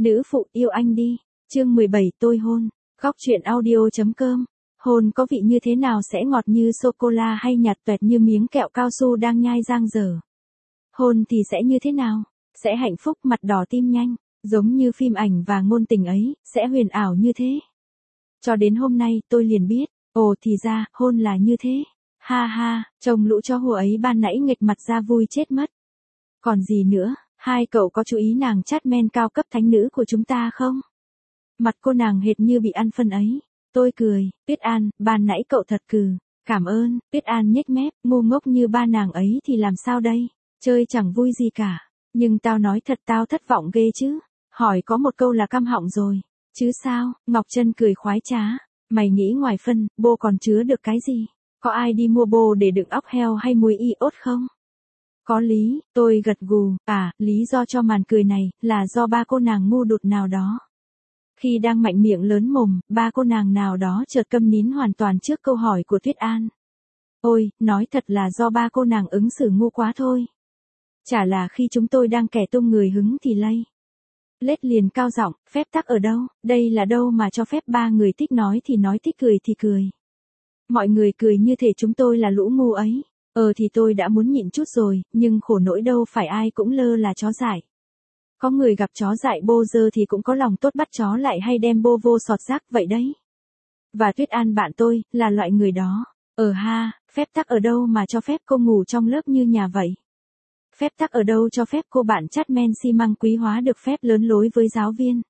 Nữ phụ yêu anh đi. Chương 17 tôi hôn. Góc truyện audio.com. Hôn có vị như thế nào, sẽ ngọt như sô-cô-la hay nhạt toẹt như miếng kẹo cao su đang nhai dang dở? Hôn thì sẽ như thế nào? Sẽ hạnh phúc mặt đỏ tim nhanh, giống như phim ảnh và ngôn tình ấy, sẽ huyền ảo như thế. Cho đến hôm nay tôi liền biết, ồ thì ra, hôn là như thế. Ha ha, trông lũ chó hùa ấy ban nãy nghịch mặt ra vui chết mất. Còn gì nữa, hai cậu có chú ý nàng chát men cao cấp thánh nữ của chúng ta không? Mặt cô nàng hệt như bị ăn phân ấy. Tôi cười, Tuyết An, ban nãy cậu thật cừ. Cảm ơn. Tuyết An nhếch mép, ngu ngốc như ba nàng ấy thì làm sao đây? Chơi chẳng vui gì cả. Nhưng tao nói thật, tao thất vọng ghê chứ. Hỏi có một câu là căm họng rồi. Chứ sao? Ngọc Trân cười khoái trá. Mày nghĩ ngoài phân, bô còn chứa được cái gì? Có ai đi mua bô để đựng óc heo hay muối iốt không? Có lý, tôi gật gù. À, lý do cho màn cười này là do ba cô nàng ngu đụt nào đó. Khi đang mạnh miệng lớn mồm, ba cô nàng nào đó chợt câm nín hoàn toàn trước câu hỏi của Tuyết An. Ôi, nói thật là do ba cô nàng ứng xử ngu quá thôi. Chả là khi chúng tôi đang kẻ tung người hứng thì lây lết liền cao giọng, phép tắc ở đâu? Đây là đâu mà cho phép ba người thích nói thích cười thì cười. Mọi người cười như thể chúng tôi là lũ ngu ấy. Thì tôi đã muốn nhịn chút rồi, nhưng khổ nỗi đâu phải ai cũng lơ là chó dại. Có người gặp chó dại bô dơ thì cũng có lòng tốt bắt chó lại hay đem bô vô sọt rác vậy đấy. Và Tuyết An bạn tôi, là loại người đó. Ha, phép tắc ở đâu mà cho phép cô ngủ trong lớp như nhà vậy? Phép tắc ở đâu cho phép cô bạn chát men xi măng quý hóa được phép lớn lối với giáo viên?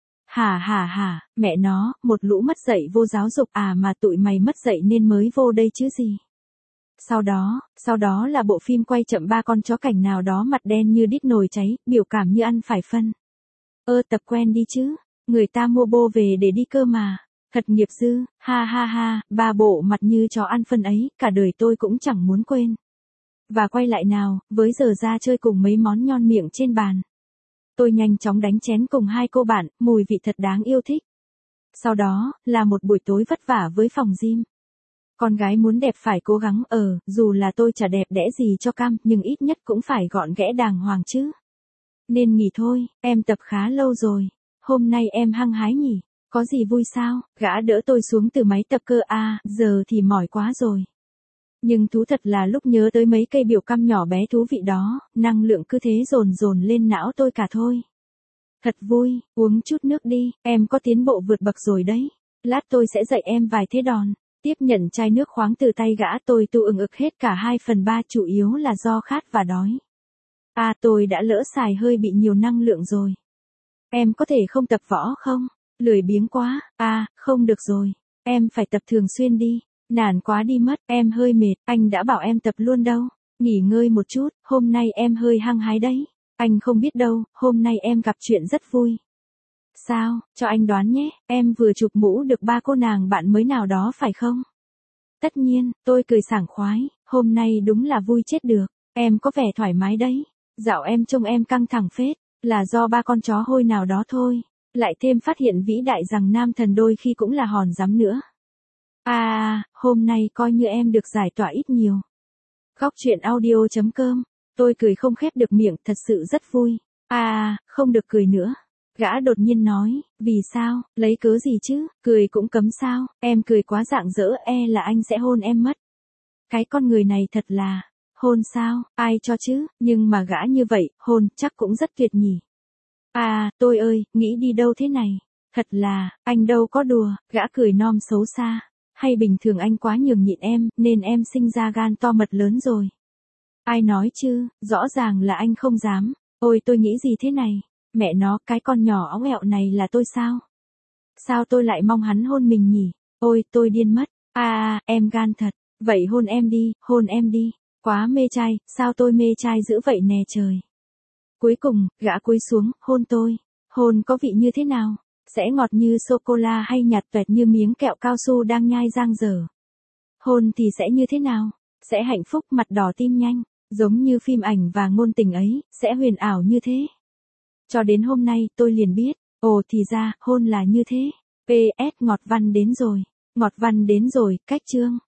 Hả, mẹ nó, một lũ mất dạy vô giáo dục à, mà tụi mày mất dạy nên mới vô đây chứ gì. Sau đó là bộ phim quay chậm ba con chó cảnh nào đó mặt đen như đít nồi cháy, biểu cảm như ăn phải phân. Tập quen đi chứ, người ta mua bô về để đi cơ mà. Thật nghiệp dư, ha, ba bộ mặt như chó ăn phân ấy, cả đời tôi cũng chẳng muốn quên. Và quay lại nào, với giờ ra chơi cùng mấy món ngon miệng trên bàn. Tôi nhanh chóng đánh chén cùng hai cô bạn, mùi vị thật đáng yêu thích. Sau đó, là một buổi tối vất vả với phòng gym. Con gái muốn đẹp phải cố gắng, dù là tôi chả đẹp đẽ gì cho cam, nhưng ít nhất cũng phải gọn ghẽ đàng hoàng chứ. Nên nghỉ thôi, em tập khá lâu rồi. Hôm nay em hăng hái nhỉ? Có gì vui sao? Gã đỡ tôi xuống từ máy tập cơ giờ thì mỏi quá rồi. Nhưng thú thật là lúc nhớ tới mấy cây biểu căm nhỏ bé thú vị đó, năng lượng cứ thế dồn lên não tôi cả thôi. Thật vui, uống chút nước đi, em có tiến bộ vượt bậc rồi đấy. Lát tôi sẽ dạy em vài thế đòn. Tiếp nhận chai nước khoáng từ tay gã, tôi tu ực hết cả 2/3, chủ yếu là do khát và đói. Tôi đã lỡ xài hơi bị nhiều năng lượng rồi. Em có thể không tập võ không? Lười biếng quá. Không được rồi. Em phải tập thường xuyên đi. Nản quá đi mất, em hơi mệt, anh đã bảo em tập luôn đâu. Nghỉ ngơi một chút, hôm nay em hơi hăng hái đấy. Anh không biết đâu, hôm nay em gặp chuyện rất vui. Sao, cho anh đoán nhé, em vừa chụp mũ được ba cô nàng bạn mới nào đó phải không? Tất nhiên, tôi cười sảng khoái, hôm nay đúng là vui chết được, em có vẻ thoải mái đấy. Dạo em trông em căng thẳng phết, là do ba con chó hôi nào đó thôi. Lại thêm phát hiện vĩ đại rằng nam thần đôi khi cũng là hòn dám nữa. Hôm nay coi như em được giải tỏa ít nhiều. Góc truyện audio.com. Tôi cười không khép được miệng, thật sự rất vui. Không được cười nữa. Gã đột nhiên nói, vì sao, lấy cớ gì chứ, cười cũng cấm sao, em cười quá rạng rỡ là anh sẽ hôn em mất. Cái con người này thật là, hôn sao, ai cho chứ, nhưng mà gã như vậy, hôn chắc cũng rất tuyệt nhỉ. Tôi ơi, nghĩ đi đâu thế này, thật là, anh đâu có đùa, gã cười nom xấu xa. Hay bình thường anh quá nhường nhịn em, nên em sinh ra gan to mật lớn rồi. Ai nói chứ, rõ ràng là anh không dám. Ôi tôi nghĩ gì thế này, mẹ nó, cái con nhỏ óng ẹo này là tôi sao? Sao tôi lại mong hắn hôn mình nhỉ? Ôi tôi điên mất. Em gan thật, vậy hôn em đi. Quá mê trai, sao tôi mê trai dữ vậy nè trời. Cuối cùng, gã cúi xuống, hôn tôi. Hôn có vị như thế nào? Sẽ ngọt như sô-cô-la hay nhạt toẹt như miếng kẹo cao su đang nhai dang dở? Hôn thì sẽ như thế nào? Sẽ hạnh phúc mặt đỏ tim nhanh, giống như phim ảnh và ngôn tình ấy, sẽ huyền ảo như thế. Cho đến hôm nay tôi liền biết, ồ thì ra, hôn là như thế. PS ngọt văn đến rồi, cách chương.